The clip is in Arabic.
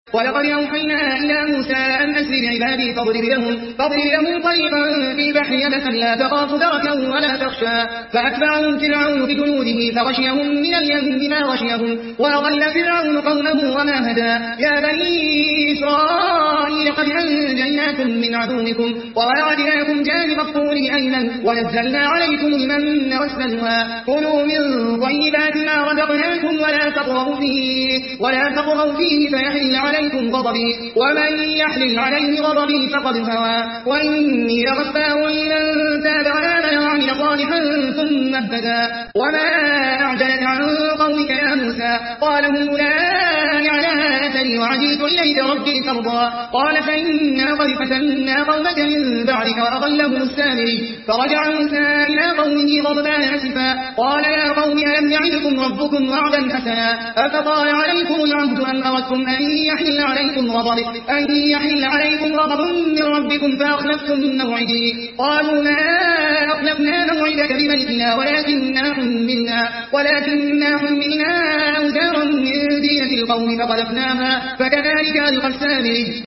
ولقد أوحينا إلى موسى أن أسر بعبادي فاضرب لهم طريقا في البحر يبسا لا تخاف دركا ولا تخشى فأتبعهم فرعون بجنوده فغشيهم من اليم بما غشيهم وأضل فرعون قومه وما هدى يا بني إسرائيل قد أنجيناكم من عدوكم وواعدناكم جانب الطور الأيمن ونزلنا عليكم المن والسلوى كلوا من طيبات ما رزقناكم ولا تطغوا فيه فيحل عليكم غضبي ومن يحلل عليه غضبي فقد هوى وإني لغفار لمن تاب وآمن وعمل صالحا ثم اهتدى وما أعجلك عن قومك يا موسى قال هم أولئك على أثري وعجلت إليك ربي ترضى قال فإنا قد فتنا قومك من بعدك وأضلهم السامري فرجع موسى إلى قومه غضبان أسفا قال يا قوم ألم يعدكم ربكم وعدا حسنا أفطال عليكم العهد أم أردتم أن يحل عليكم غضب من ربكم فأخلفتم موعدي قالوا ما أخلفنا موعدك بملكنا ولكننا حملنا أوزارا من دينة القوم فقذفناها فكذلك ألقى السامري